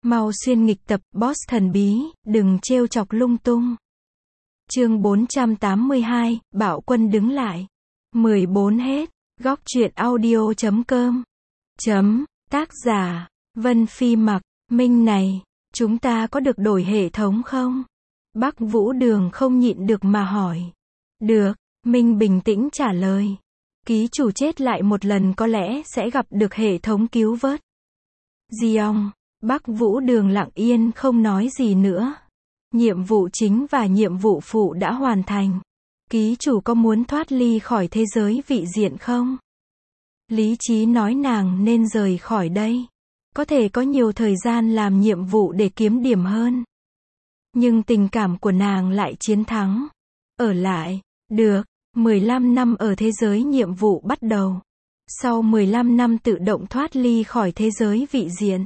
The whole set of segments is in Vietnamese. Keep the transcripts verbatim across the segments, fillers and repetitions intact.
Mau xuyên nghịch tập, boss thần bí, đừng trêu chọc lung tung. Chương bốn trăm tám mươi hai, Bạo Quân đứng lại. mười bốn hết. Góc truyện audio chấm com. Chấm, tác giả, Vân Phi Mặc, Minh này, chúng ta có được đổi hệ thống không? Bắc Vũ Đường không nhịn được mà hỏi. Được, Minh bình tĩnh trả lời. Ký chủ chết lại một lần có lẽ sẽ gặp được hệ thống cứu vớt. Giong, Bắc Vũ Đường lặng yên không nói gì nữa. Nhiệm vụ chính và nhiệm vụ phụ đã hoàn thành. Ký chủ có muốn thoát ly khỏi thế giới vị diện không? Lý trí nói nàng nên rời khỏi đây. Có thể có nhiều thời gian làm nhiệm vụ để kiếm điểm hơn. Nhưng tình cảm của nàng lại chiến thắng. Ở lại, được, mười lăm năm ở thế giới nhiệm vụ bắt đầu. Sau mười lăm năm tự động thoát ly khỏi thế giới vị diện.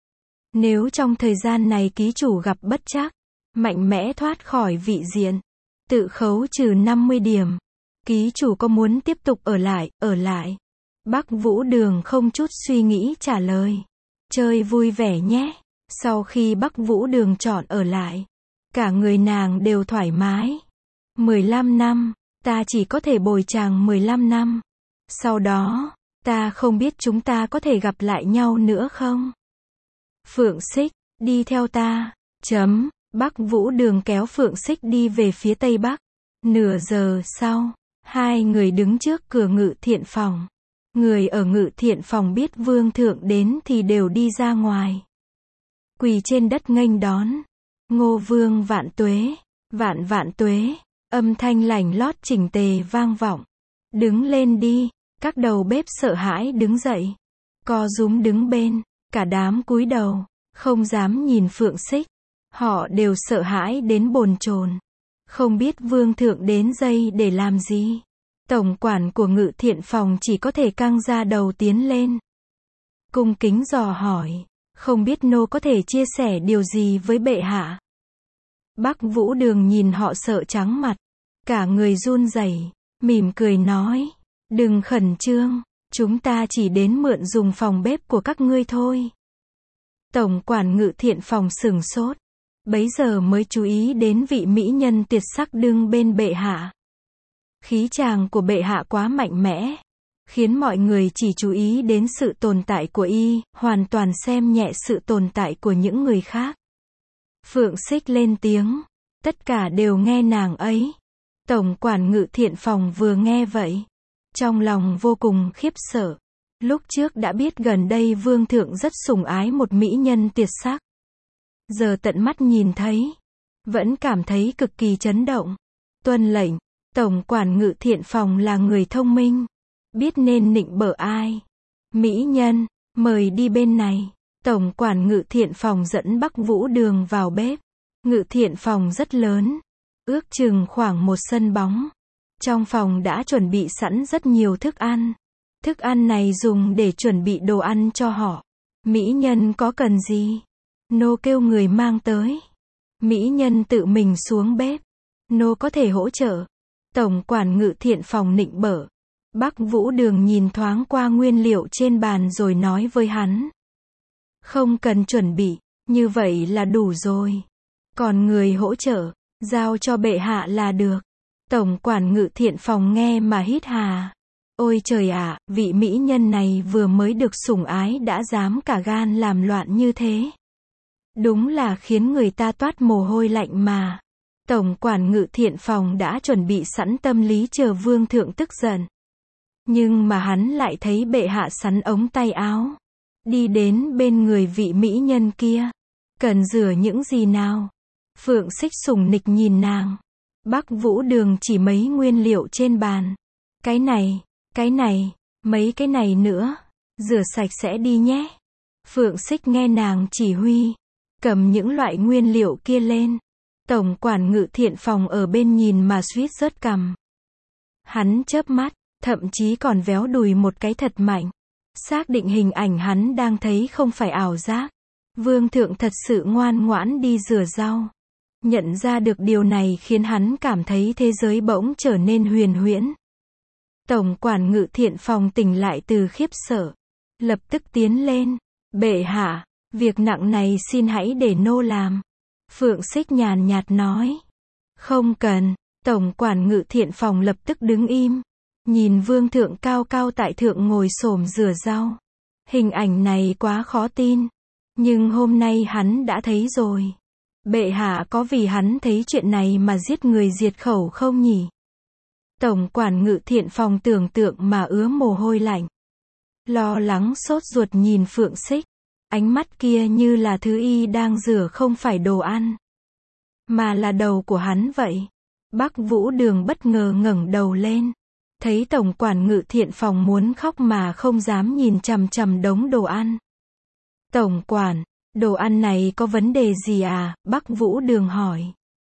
Nếu trong thời gian này ký chủ gặp bất trắc, mạnh mẽ thoát khỏi vị diện, tự khấu trừ năm mươi điểm. Ký chủ có muốn tiếp tục ở lại, ở lại. Bắc Vũ Đường không chút suy nghĩ trả lời. Chơi vui vẻ nhé. Sau khi Bắc Vũ Đường chọn ở lại, cả người nàng đều thoải mái. mười lăm năm, ta chỉ có thể bồi chàng mười lăm năm. Sau đó, ta không biết chúng ta có thể gặp lại nhau nữa không? Phượng Xích, đi theo ta. Chấm, Bắc Vũ Đường kéo Phượng Xích đi về phía tây bắc. Nửa giờ sau, hai người đứng trước cửa ngự thiện phòng. Người ở ngự thiện phòng biết vương thượng đến thì đều đi ra ngoài. Quỳ trên đất nghênh đón. Ngô vương vạn tuế, vạn vạn tuế. Âm thanh lành lót chỉnh tề vang vọng. Đứng lên đi. Các đầu bếp sợ hãi đứng dậy. Co rúm đứng bên. Cả đám cúi đầu, không dám nhìn Phượng Xích. Họ đều sợ hãi đến bồn chồn. Không biết vương thượng đến dây để làm gì. Tổng quản của ngự thiện phòng chỉ có thể căng ra đầu tiến lên. Cung kính dò hỏi, không biết nô có thể chia sẻ điều gì với bệ hạ. Bắc Vũ Đường nhìn họ sợ trắng mặt. Cả người run rẩy, mỉm cười nói, đừng khẩn trương. Chúng ta chỉ đến mượn dùng phòng bếp của các ngươi thôi. Tổng quản ngự thiện phòng sửng sốt. Bấy giờ mới chú ý đến vị mỹ nhân tuyệt sắc đứng bên bệ hạ. Khí chàng của bệ hạ quá mạnh mẽ. Khiến mọi người chỉ chú ý đến sự tồn tại của y, hoàn toàn xem nhẹ sự tồn tại của những người khác. Phượng Xích lên tiếng. Tất cả đều nghe nàng ấy. Tổng quản ngự thiện phòng vừa nghe vậy. Trong lòng vô cùng khiếp sợ. Lúc trước đã biết gần đây vương thượng rất sủng ái một mỹ nhân tuyệt sắc. Giờ tận mắt nhìn thấy. Vẫn cảm thấy cực kỳ chấn động. Tuân lệnh. Tổng quản ngự thiện phòng là người thông minh. Biết nên nịnh bợ ai. Mỹ nhân, mời đi bên này. Tổng quản ngự thiện phòng dẫn Bắc Vũ Đường vào bếp. Ngự thiện phòng rất lớn. Ước chừng khoảng một sân bóng. Trong phòng đã chuẩn bị sẵn rất nhiều thức ăn. Thức ăn này dùng để chuẩn bị đồ ăn cho họ. Mỹ nhân có cần gì? Nô kêu người mang tới. Mỹ nhân tự mình xuống bếp. Nô có thể hỗ trợ. Tổng quản ngự thiện phòng nịnh bợ. Bắc Vũ Đường nhìn thoáng qua nguyên liệu trên bàn rồi nói với hắn. Không cần chuẩn bị, như vậy là đủ rồi. Còn người hỗ trợ, giao cho bệ hạ là được. Tổng quản ngự thiện phòng nghe mà hít hà. Ôi trời ạ, vị mỹ nhân này vừa mới được sủng ái đã dám cả gan làm loạn như thế. Đúng là khiến người ta toát mồ hôi lạnh mà. Tổng quản ngự thiện phòng đã chuẩn bị sẵn tâm lý chờ vương thượng tức giận. Nhưng mà hắn lại thấy bệ hạ sắn ống tay áo. Đi đến bên người vị mỹ nhân kia. Cần rửa những gì nào? Phượng Xích sủng nịch nhìn nàng. Bắc Vũ Đường chỉ mấy nguyên liệu trên bàn. Cái này, cái này, mấy cái này nữa. Rửa sạch sẽ đi nhé. Phượng Xích nghe nàng chỉ huy. Cầm những loại nguyên liệu kia lên. Tổng quản ngự thiện phòng ở bên nhìn mà suýt rớt cằm. Hắn chớp mắt, thậm chí còn véo đùi một cái thật mạnh. Xác định hình ảnh hắn đang thấy không phải ảo giác. Vương thượng thật sự ngoan ngoãn đi rửa rau. Nhận ra được điều này khiến hắn cảm thấy thế giới bỗng trở nên huyền huyễn. Tổng quản ngự thiện phòng tỉnh lại từ khiếp sợ. Lập tức tiến lên. Bệ hạ, Việc nặng này xin hãy để nô làm. Phượng Xích nhàn nhạt nói. Không cần. Tổng quản Ngự Thiện Phòng lập tức đứng im. Nhìn vương thượng cao cao tại thượng ngồi xổm rửa rau. Hình ảnh này quá khó tin. Nhưng hôm nay hắn đã thấy rồi. Bệ hạ có vì hắn thấy chuyện này mà giết người diệt khẩu không nhỉ? Tổng quản Ngự Thiện Phòng tưởng tượng mà ứa mồ hôi lạnh. Lo lắng sốt ruột nhìn Phượng Xích. Ánh mắt kia như là thứ y đang rửa không phải đồ ăn, mà là đầu của hắn vậy. Bắc Vũ Đường bất ngờ ngẩng đầu lên. Thấy tổng quản Ngự Thiện Phòng muốn khóc mà không dám nhìn chằm chằm đống đồ ăn. Tổng quản, đồ ăn này có vấn đề gì à? Bắc Vũ Đường hỏi.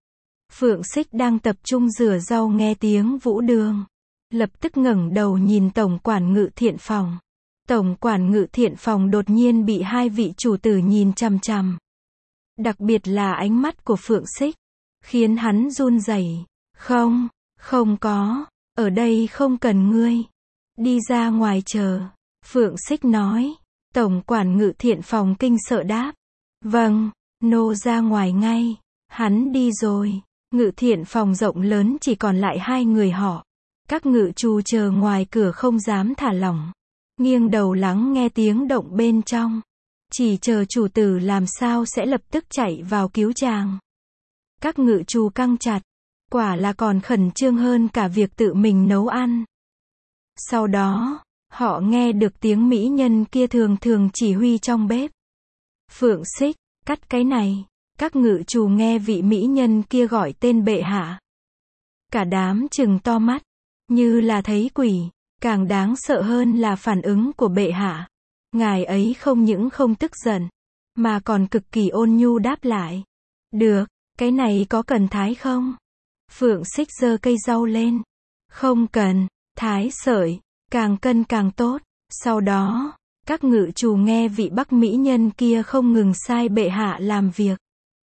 Phượng Xích đang tập trung rửa rau nghe tiếng Vũ Đường. Lập tức ngẩng đầu nhìn tổng quản Ngự Thiện Phòng. Tổng quản Ngự Thiện Phòng đột nhiên bị hai vị chủ tử nhìn chằm chằm. Đặc biệt là ánh mắt của Phượng Xích, khiến hắn run rẩy. Không, không có, ở đây không cần ngươi. Đi ra ngoài chờ. Phượng Xích nói. Tổng quản Ngự Thiện Phòng kinh sợ đáp. Vâng, nô ra ngoài ngay. Hắn đi rồi. Ngự Thiện Phòng rộng lớn chỉ còn lại hai người họ. Các ngự trù chờ ngoài cửa không dám thả lỏng. Nghiêng đầu lắng nghe tiếng động bên trong. Chỉ chờ chủ tử làm sao sẽ lập tức chạy vào cứu chàng. Các ngự trù căng chặt. Quả là còn khẩn trương hơn cả việc tự mình nấu ăn. Sau đó, họ nghe được tiếng mỹ nhân kia thường thường chỉ huy trong bếp. Phượng Xích, cắt cái này. Các ngự trù nghe vị mỹ nhân kia gọi tên bệ hạ. Cả đám trừng to mắt, như là thấy quỷ. Càng đáng sợ hơn là phản ứng của bệ hạ. Ngài ấy không những không tức giận, mà còn cực kỳ ôn nhu đáp lại. Được, cái này có cần thái không? Phượng Xích giơ cây rau lên. Không cần, thái sợi, càng cân càng tốt. Sau đó, các ngự trù nghe vị Bắc mỹ nhân kia không ngừng sai bệ hạ làm việc.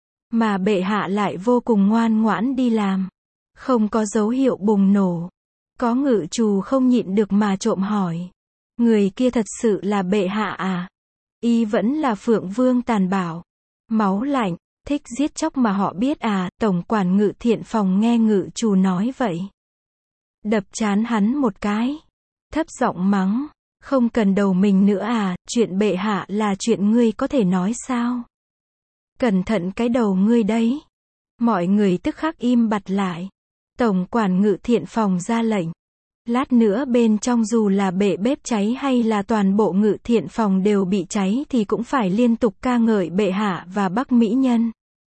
Mà bệ hạ lại vô cùng ngoan ngoãn đi làm. Không có dấu hiệu bùng nổ. Có ngự trù không nhịn được mà trộm hỏi. Người kia thật sự là bệ hạ à? Y vẫn là Phượng Vương tàn bạo, máu lạnh, thích giết chóc mà họ biết à? Tổng quản Ngự Thiện Phòng nghe ngự trù nói vậy. Đập trán hắn một cái. Thấp giọng mắng. Không cần đầu mình nữa à? Chuyện bệ hạ là chuyện ngươi có thể nói sao? Cẩn thận cái đầu ngươi đấy. Mọi người tức khắc im bặt lại. Tổng quản Ngự Thiện Phòng ra lệnh. Lát nữa bên trong dù là bệ bếp cháy hay là toàn bộ Ngự Thiện Phòng đều bị cháy thì cũng phải liên tục ca ngợi bệ hạ và Bắc mỹ nhân.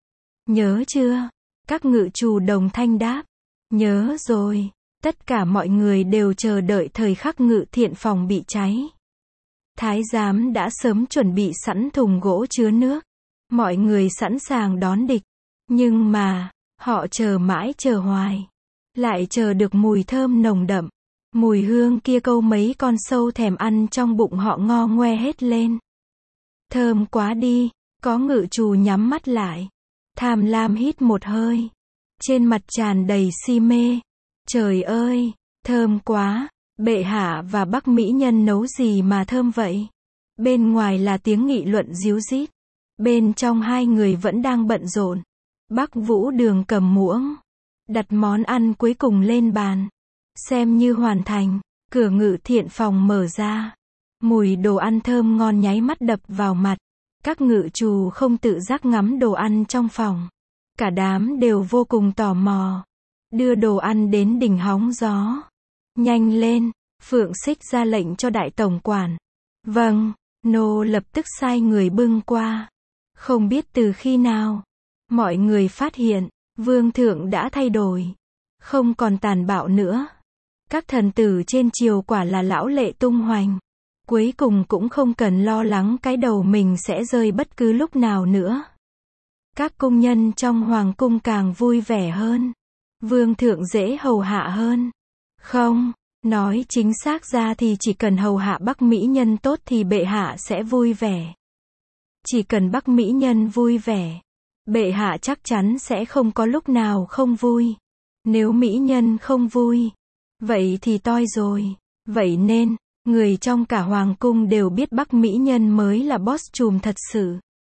Nhớ chưa? Các ngự trù đồng thanh đáp. Nhớ rồi. Tất cả mọi người đều chờ đợi thời khắc Ngự Thiện Phòng bị cháy. Thái giám đã sớm chuẩn bị sẵn thùng gỗ chứa nước. Mọi người sẵn sàng đón địch. Nhưng mà, họ chờ mãi chờ hoài. Lại chờ được mùi thơm nồng đậm. Mùi hương kia câu mấy con sâu thèm ăn trong bụng họ ngo ngoe hết lên. Thơm quá đi. Có ngự trù nhắm mắt lại. Tham lam hít một hơi. Trên mặt tràn đầy si mê. Trời ơi, thơm quá. Bệ hạ và Bắc mỹ nhân nấu gì mà thơm vậy? Bên ngoài là tiếng nghị luận ríu rít. Bên trong hai người vẫn đang bận rộn. Bắc Vũ Đường cầm muỗng, đặt món ăn cuối cùng lên bàn. Xem như hoàn thành. Cửa Ngự Thiện Phòng mở ra. Mùi đồ ăn thơm ngon nháy mắt đập vào mặt. Các ngự trù không tự giác ngắm đồ ăn trong phòng. Cả đám đều vô cùng tò mò. Đưa đồ ăn đến đỉnh hóng gió. Nhanh lên. Phượng Xích ra lệnh cho đại tổng quản. Vâng. Nô lập tức sai người bưng qua. Không biết từ khi nào, mọi người phát hiện, vương thượng đã thay đổi. Không còn tàn bạo nữa. Các thần tử trên triều quả là lão lệ tung hoành. Cuối cùng cũng không cần lo lắng cái đầu mình sẽ rơi bất cứ lúc nào nữa. Các cung nhân trong hoàng cung càng vui vẻ hơn. Vương thượng dễ hầu hạ hơn. Không, nói chính xác ra thì chỉ cần hầu hạ Bắc mỹ nhân tốt thì bệ hạ sẽ vui vẻ. Chỉ cần Bắc mỹ nhân vui vẻ, bệ hạ chắc chắn sẽ không có lúc nào không vui. Nếu mỹ nhân không vui, vậy thì toi rồi. Vậy nên, người trong cả hoàng cung đều biết Bắc mỹ nhân mới là boss trùm thật sự.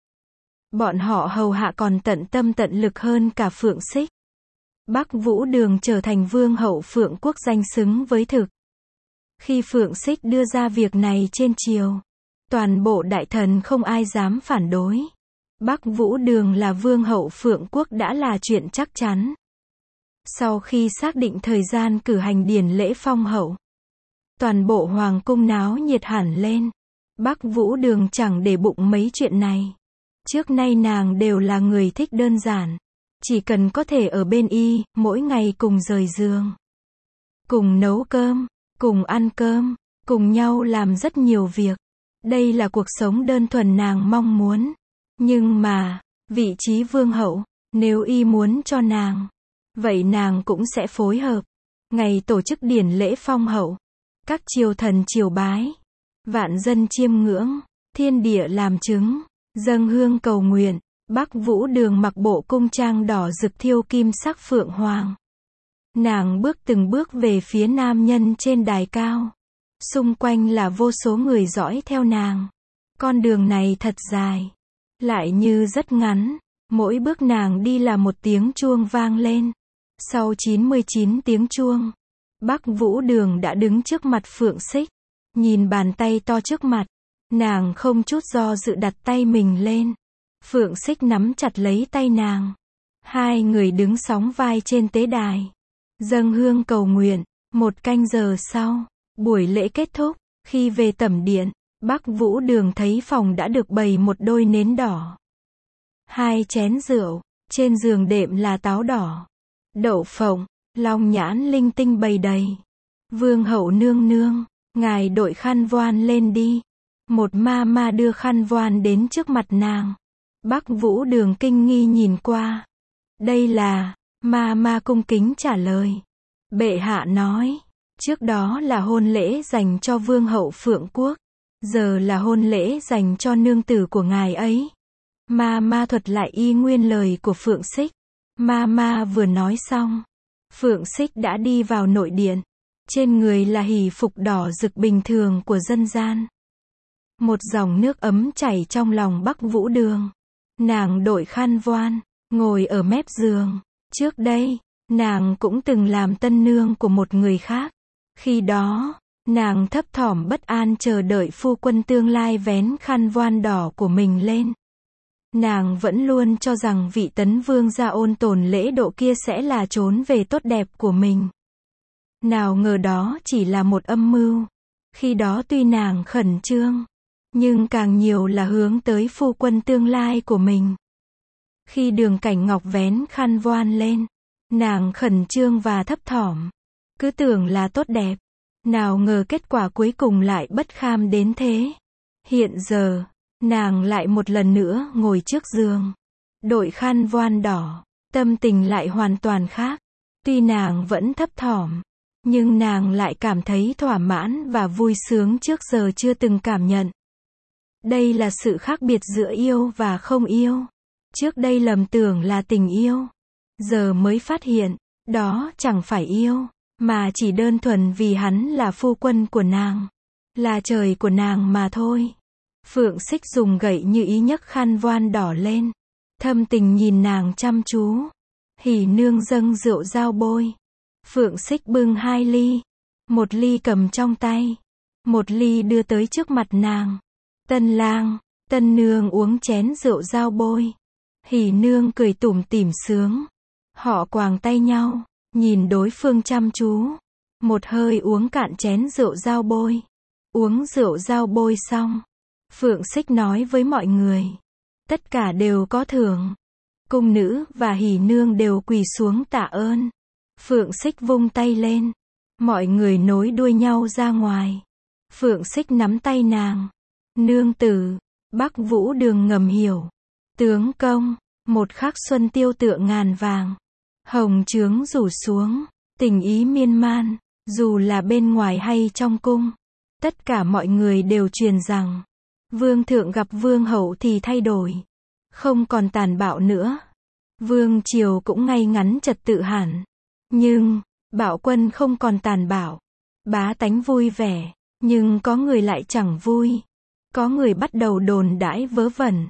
Bọn họ hầu hạ còn tận tâm tận lực hơn cả Phượng Xích. Bắc Vũ Đường trở thành vương hậu Phượng quốc danh xứng với thực. Khi Phượng Xích đưa ra việc này trên triều, toàn bộ đại thần không ai dám phản đối. Bắc Vũ Đường là vương hậu Phượng quốc đã là chuyện chắc chắn. Sau khi xác định thời gian cử hành điển lễ phong hậu, toàn bộ hoàng cung náo nhiệt hẳn lên. Bắc Vũ Đường chẳng để bụng mấy chuyện này. Trước nay nàng đều là người thích đơn giản. Chỉ cần có thể ở bên y, mỗi ngày cùng rời giường, cùng nấu cơm, cùng ăn cơm, cùng nhau làm rất nhiều việc. Đây là cuộc sống đơn thuần nàng mong muốn. Nhưng mà, vị trí vương hậu, nếu y muốn cho nàng, vậy nàng cũng sẽ phối hợp. Ngày tổ chức điển lễ phong hậu, các triều thần triều bái, vạn dân chiêm ngưỡng, thiên địa làm chứng, dâng hương cầu nguyện. Bắc Vũ Đường mặc bộ cung trang đỏ rực thiêu kim sắc phượng hoàng. Nàng bước từng bước về phía nam nhân trên đài cao. Xung quanh là vô số người dõi theo nàng. Con đường này thật dài, lại như rất ngắn. Mỗi bước nàng đi là một tiếng chuông vang lên. Sau chín mươi chín tiếng chuông, Bắc Vũ Đường đã đứng trước mặt Phượng Xích. Nhìn bàn tay to trước mặt, nàng không chút do dự đặt tay mình lên. Phượng Xích nắm chặt lấy tay nàng. Hai người đứng sóng vai trên tế đài, dâng hương cầu nguyện. Một canh giờ sau, buổi lễ kết thúc. Khi về tẩm điện, Bắc Vũ Đường thấy phòng đã được bày một đôi nến đỏ, hai chén rượu, trên giường đệm là táo đỏ, đậu phộng, long nhãn linh tinh bày đầy. Vương hậu nương nương, ngài đội khăn voan lên đi. Một ma ma đưa khăn voan đến trước mặt nàng. Bắc Vũ Đường kinh nghi nhìn qua. Đây là, ma ma cung kính trả lời. Bệ hạ nói, trước đó là hôn lễ dành cho vương hậu Phượng quốc, giờ là hôn lễ dành cho nương tử của ngài ấy. Ma ma thuật lại y nguyên lời của Phượng Xích. Ma ma vừa nói xong, Phượng Xích đã đi vào nội điện. Trên người là hỷ phục đỏ rực bình thường của dân gian. Một dòng nước ấm chảy trong lòng Bắc Vũ Đường. Nàng đội khăn voan, ngồi ở mép giường. Trước đây, nàng cũng từng làm tân nương của một người khác. Khi đó, nàng thấp thỏm bất an chờ đợi phu quân tương lai vén khăn voan đỏ của mình lên. Nàng vẫn luôn cho rằng vị tấn vương gia ôn tồn lễ độ kia sẽ là trốn về tốt đẹp của mình. Nào ngờ đó chỉ là một âm mưu. Khi đó tuy nàng khẩn trương, nhưng càng nhiều là hướng tới phu quân tương lai của mình. Khi Đường Cảnh Ngọc vén khăn voan lên, nàng khẩn trương và thấp thỏm, cứ tưởng là tốt đẹp. Nào ngờ kết quả cuối cùng lại bất kham đến thế. Hiện giờ, nàng lại một lần nữa ngồi trước giường, đội khăn voan đỏ, tâm tình lại hoàn toàn khác. Tuy nàng vẫn thấp thỏm, nhưng nàng lại cảm thấy thỏa mãn và vui sướng trước giờ chưa từng cảm nhận. Đây là sự khác biệt giữa yêu và không yêu. Trước đây lầm tưởng là tình yêu, giờ mới phát hiện, đó chẳng phải yêu, mà chỉ đơn thuần vì hắn là phu quân của nàng, là trời của nàng mà thôi. Phượng Xích dùng gậy như ý nhấc khăn voan đỏ lên, thâm tình nhìn nàng chăm chú. Hỉ nương dâng rượu giao bôi. Phượng Xích bưng hai ly, một ly cầm trong tay, một ly đưa tới trước mặt nàng. Tân lang, tân nương uống chén rượu giao bôi. Hỉ nương cười tủm tỉm sướng. Họ quàng tay nhau, nhìn đối phương chăm chú. Một hơi uống cạn chén rượu giao bôi. Uống rượu giao bôi xong, Phượng Xích nói với mọi người, tất cả đều có thưởng. Cung nữ và hỉ nương đều quỳ xuống tạ ơn. Phượng Xích vung tay lên, mọi người nối đuôi nhau ra ngoài. Phượng Xích nắm tay nàng. Nương tử, Bắc Vũ Đường ngầm hiểu. Tướng công, một khắc xuân tiêu tựa ngàn vàng. Hồng trướng rủ xuống, tình ý miên man, dù là bên ngoài hay trong cung. Tất cả mọi người đều truyền rằng, vương thượng gặp vương hậu thì thay đổi, không còn tàn bạo nữa. Vương triều cũng ngay ngắn trật tự hẳn. Nhưng, bạo quân không còn tàn bạo. Bá tánh vui vẻ, nhưng có người lại chẳng vui. Có người bắt đầu đồn đãi vớ vẩn.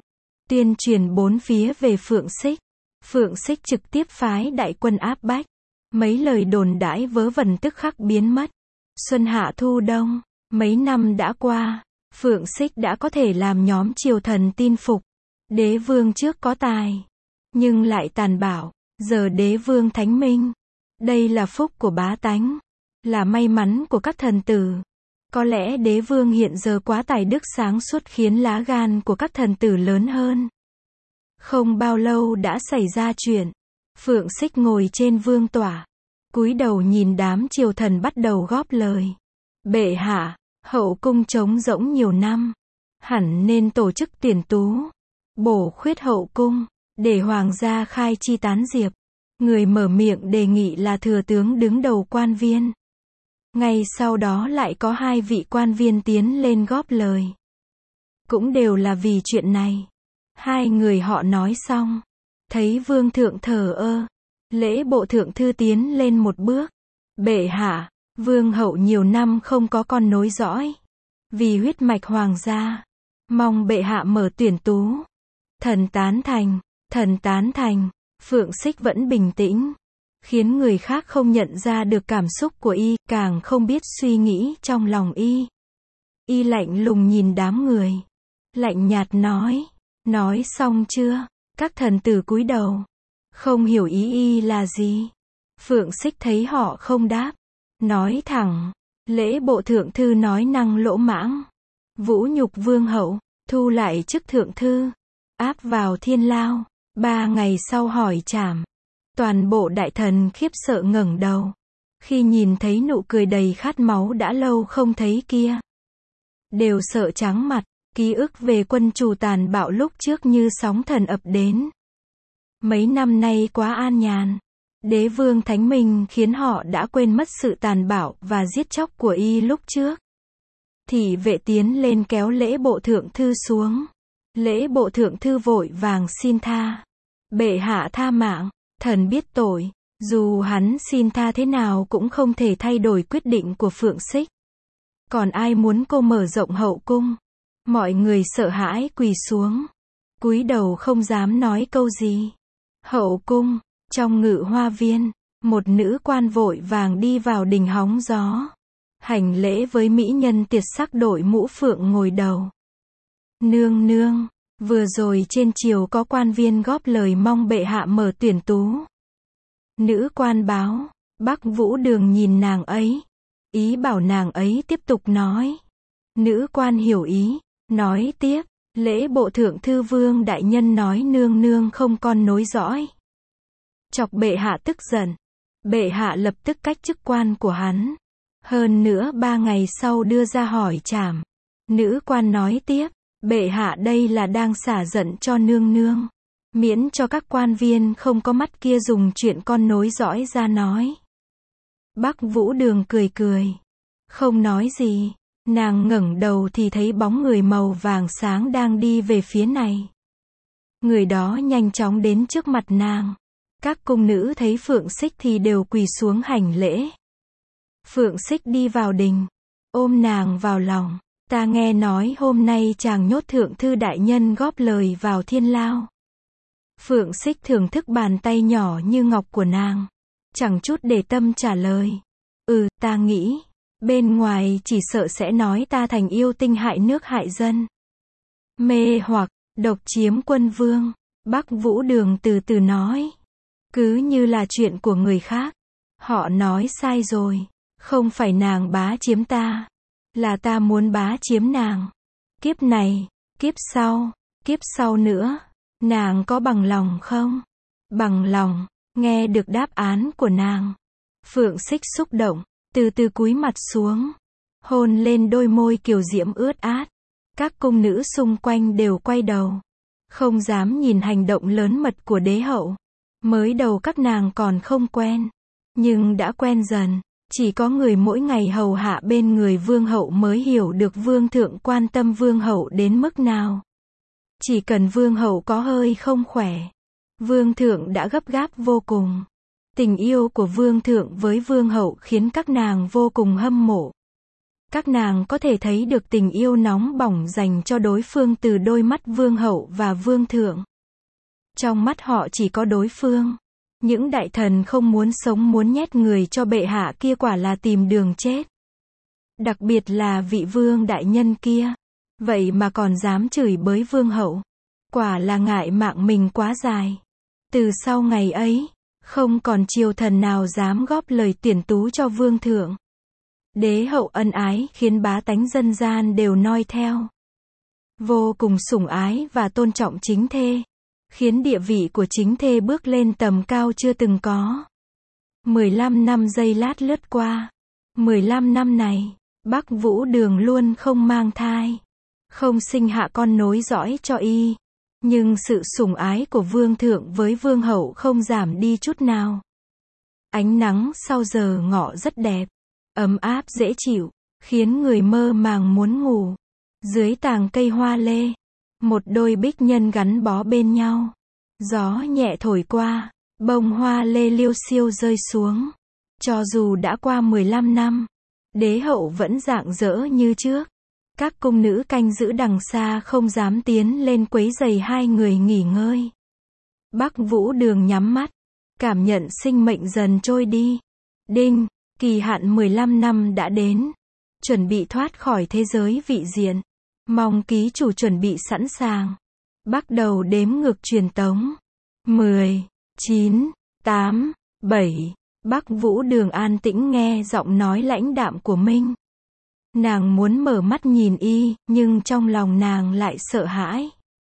tuyên truyền bốn phía về Phượng Xích. Phượng Xích trực tiếp phái đại quân áp bách. Mấy lời đồn đãi vớ vẩn tức khắc biến mất. Xuân hạ thu đông, mấy năm đã qua, Phượng Xích đã có thể làm nhóm triều thần tin phục. Đế vương trước có tài, nhưng lại tàn bạo, giờ đế vương thánh minh. Đây là phúc của bá tánh, là may mắn của các thần tử. Có lẽ đế vương hiện giờ quá tài đức sáng suốt khiến lá gan của các thần tử lớn hơn. Không bao lâu đã xảy ra chuyện. Phượng Xích ngồi trên vương tọa, cúi đầu nhìn đám triều thần bắt đầu góp lời. Bệ hạ, hậu cung trống rỗng nhiều năm, hẳn nên tổ chức tuyển tú, bổ khuyết hậu cung, để hoàng gia khai chi tán diệp. Người mở miệng đề nghị là thừa tướng đứng đầu quan viên. Ngay sau đó lại có hai vị quan viên tiến lên góp lời. Cũng đều là vì chuyện này. Hai người họ nói xong, thấy vương thượng thờ ơ, lễ bộ thượng thư tiến lên một bước. Bệ hạ, vương hậu nhiều năm không có con nối dõi, vì huyết mạch hoàng gia, mong bệ hạ mở tuyển tú. Thần tán thành, thần tán thành. Phượng Xích vẫn bình tĩnh, khiến người khác không nhận ra được cảm xúc của y, càng không biết suy nghĩ trong lòng y. Y lạnh lùng nhìn đám người, lạnh nhạt nói, nói xong chưa? Các thần tử cúi đầu, không hiểu ý y là gì. Phượng Xích thấy họ không đáp, nói thẳng, lễ bộ thượng thư nói năng lỗ mãng, vũ nhục vương hậu, thu lại chức thượng thư, áp vào thiên lao. Ba ngày sau hỏi trảm, toàn bộ đại thần khiếp sợ ngẩng đầu, khi nhìn thấy nụ cười đầy khát máu đã lâu không thấy kia. Đều sợ trắng mặt, ký ức về quân chủ tàn bạo lúc trước như sóng thần ập đến. Mấy năm nay quá an nhàn, đế vương thánh minh khiến họ đã quên mất sự tàn bạo và giết chóc của y lúc trước. Thị vệ tiến lên kéo lễ bộ thượng thư xuống. Lễ bộ thượng thư vội vàng xin tha. Bệ hạ tha mạng, thần biết tội, dù hắn xin tha thế nào cũng không thể thay đổi quyết định của Phượng Xích. Còn ai muốn cô mở rộng hậu cung? Mọi người sợ hãi quỳ xuống, cúi đầu không dám nói câu gì. Hậu cung, trong ngự hoa viên, một nữ quan vội vàng đi vào đình hóng gió, hành lễ với mỹ nhân tiệt sắc đội mũ phượng ngồi đầu. Nương nương, vừa rồi trên triều có quan viên góp lời mong bệ hạ mở tuyển tú. Nữ quan báo, Bắc Vũ Đường nhìn nàng ấy, ý bảo nàng ấy tiếp tục nói. Nữ quan hiểu ý, nói tiếp, lễ bộ thượng thư vương đại nhân nói nương nương không con nối dõi. Chọc bệ hạ tức giận, bệ hạ lập tức cách chức quan của hắn. Hơn nữa ba ngày sau đưa ra hỏi trảm. Nữ quan nói tiếp, bệ hạ đây là đang xả giận cho nương nương, miễn cho các quan viên không có mắt kia dùng chuyện con nối dõi ra nói. Bắc Vũ Đường cười cười, không nói gì. Nàng ngẩng đầu thì thấy bóng người màu vàng sáng đang đi về phía này. Người đó nhanh chóng đến trước mặt nàng. Các cung nữ thấy Phượng Xích thì đều quỳ xuống hành lễ. Phượng Xích đi vào đình, ôm nàng vào lòng. Ta nghe nói hôm nay chàng nhốt thượng thư đại nhân góp lời vào thiên lao. Phượng Xích thưởng thức bàn tay nhỏ như ngọc của nàng, chẳng chút để tâm trả lời. Ừ, ta nghĩ, bên ngoài chỉ sợ sẽ nói ta thành yêu tinh hại nước hại dân. Mê hoặc, độc chiếm quân vương. Bắc Vũ Đường từ từ nói. Cứ như là chuyện của người khác. Họ nói sai rồi. Không phải nàng bá chiếm ta, là ta muốn bá chiếm nàng. Kiếp này, kiếp sau, kiếp sau nữa, nàng có bằng lòng không? Bằng lòng. Nghe được đáp án của nàng, Phượng Xích xúc động, từ từ cúi mặt xuống, hôn lên đôi môi kiều diễm ướt át. Các cung nữ xung quanh đều quay đầu, không dám nhìn hành động lớn mật của đế hậu. Mới đầu các nàng còn không quen, nhưng đã quen dần. Chỉ có người mỗi ngày hầu hạ bên người vương hậu mới hiểu được vương thượng quan tâm vương hậu đến mức nào. Chỉ cần vương hậu có hơi không khỏe, vương thượng đã gấp gáp vô cùng. Tình yêu của vương thượng với vương hậu khiến các nàng vô cùng hâm mộ. Các nàng có thể thấy được tình yêu nóng bỏng dành cho đối phương từ đôi mắt vương hậu và vương thượng. Trong mắt họ chỉ có đối phương. Những đại thần không muốn sống muốn nhét người cho bệ hạ kia quả là tìm đường chết. Đặc biệt là vị vương đại nhân kia. Vậy mà còn dám chửi bới vương hậu. Quả là ngại mạng mình quá dài. Từ sau ngày ấy, không còn triều thần nào dám góp lời tuyển tú cho vương thượng. Đế hậu ân ái khiến bá tánh dân gian đều noi theo. Vô cùng sủng ái và tôn trọng chính thê. Khiến địa vị của chính thê bước lên tầm cao chưa từng có. mười lăm năm giây lát lướt qua. mười lăm năm này, Bắc Vũ Đường luôn không mang thai. Không sinh hạ con nối dõi cho y. Nhưng sự sủng ái của vương thượng với vương hậu không giảm đi chút nào. Ánh nắng sau giờ ngọ rất đẹp. Ấm áp dễ chịu. Khiến người mơ màng muốn ngủ. Dưới tàng cây hoa lê. Một đôi bích nhân gắn bó bên nhau. Gió nhẹ thổi qua. Bông hoa lê liêu xiêu rơi xuống. Cho dù đã qua mười lăm năm. Đế hậu vẫn rạng rỡ như trước. Các cung nữ canh giữ đằng xa không dám tiến lên quấy rầy hai người nghỉ ngơi. Bắc Vũ Đường nhắm mắt. Cảm nhận sinh mệnh dần trôi đi. Đinh, kỳ hạn mười lăm năm đã đến. Chuẩn bị thoát khỏi thế giới vị diện. Mong ký chủ chuẩn bị sẵn sàng. Bắt đầu đếm ngược truyền tống. mười, chín, tám, bảy. Bắc Vũ Đường an tĩnh nghe giọng nói lãnh đạm của Minh. Nàng muốn mở mắt nhìn y, nhưng trong lòng nàng lại sợ hãi.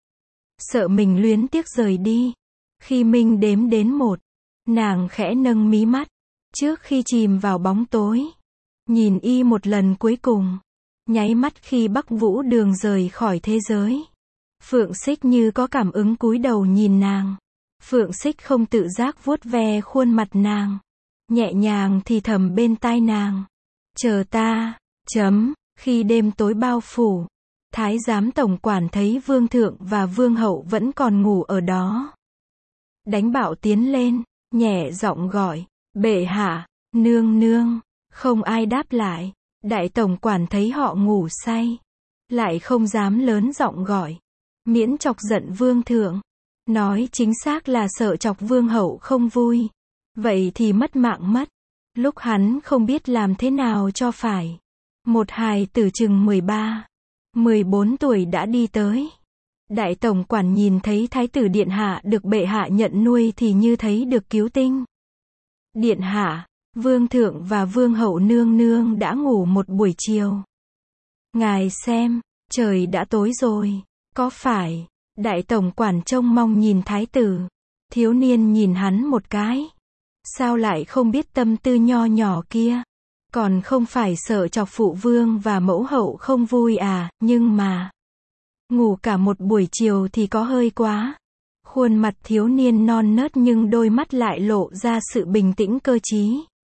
Sợ mình luyến tiếc rời đi. Khi Minh đếm đến một, nàng khẽ nâng mí mắt. Trước khi chìm vào bóng tối. Nhìn y một lần cuối cùng. Nháy mắt khi Bắc Vũ Đường rời khỏi thế giới. Phượng Xích như có cảm ứng cúi đầu nhìn nàng. Phượng Xích không tự giác vuốt ve khuôn mặt nàng. Nhẹ nhàng thì thầm bên tai nàng. Chờ ta, chấm, khi đêm tối bao phủ. Thái giám tổng quản thấy vương thượng và vương hậu vẫn còn ngủ ở đó. Đánh bạo tiến lên, nhẹ giọng gọi, bệ hạ, nương nương, không ai đáp lại. Đại tổng quản thấy họ ngủ say. Lại không dám lớn giọng gọi. Miễn chọc giận vương thượng. Nói chính xác là sợ chọc vương hậu không vui. Vậy thì mất mạng mất. Lúc hắn không biết làm thế nào cho phải. Một hài tử chừng mười ba, mười bốn tuổi đã đi tới. Đại tổng quản nhìn thấy thái tử điện hạ được bệ hạ nhận nuôi thì như thấy được cứu tinh. Điện hạ, vương thượng và vương hậu nương nương đã ngủ một buổi chiều. Ngài xem, trời đã tối rồi, có phải? Đại tổng quản trông mong nhìn thái tử. Thiếu niên nhìn hắn một cái. Sao lại không biết tâm tư nho nhỏ kia? Còn không phải sợ chọc phụ vương và mẫu hậu không vui à, nhưng mà... Ngủ cả một buổi chiều thì có hơi quá. Khuôn mặt thiếu niên non nớt nhưng đôi mắt lại lộ ra sự bình tĩnh cơ trí.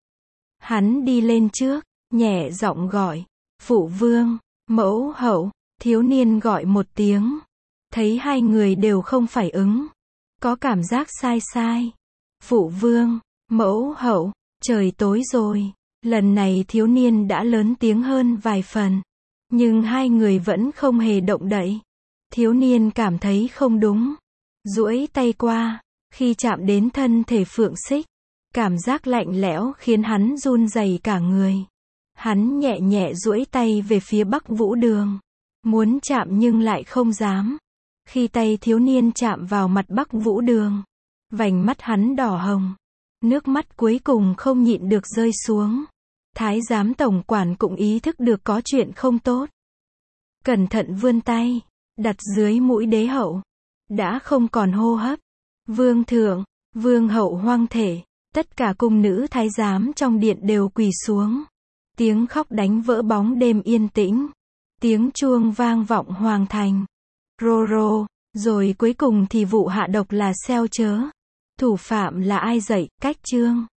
Hắn đi lên trước, nhẹ giọng gọi. Phụ vương, mẫu hậu, thiếu niên gọi một tiếng. Thấy hai người đều không phải ứng. Có cảm giác sai sai. Phụ vương, mẫu hậu, trời tối rồi. Lần này thiếu niên đã lớn tiếng hơn vài phần. Nhưng hai người vẫn không hề động đậy. Thiếu niên cảm thấy không đúng. Duỗi tay qua. Khi chạm đến thân thể Phượng Xích. Cảm giác lạnh lẽo khiến hắn run rẩy cả người. Hắn nhẹ nhẹ duỗi tay về phía Bắc Vũ Đường. Muốn chạm nhưng lại không dám. Khi tay thiếu niên chạm vào mặt Bắc Vũ Đường. Vành mắt hắn đỏ hồng. Nước mắt cuối cùng không nhịn được rơi xuống. Thái giám tổng quản cũng ý thức được có chuyện không tốt. Cẩn thận vươn tay. Đặt dưới mũi đế hậu. Đã không còn hô hấp. Vương thượng, vương hậu hoang thể. Tất cả cung nữ thái giám trong điện đều quỳ xuống. Tiếng khóc đánh vỡ bóng đêm yên tĩnh. Tiếng chuông vang vọng hoàng thành. Rô rô, rồi cuối cùng thì vụ hạ độc là xeo chớ. Thủ phạm là ai dậy, cách chương.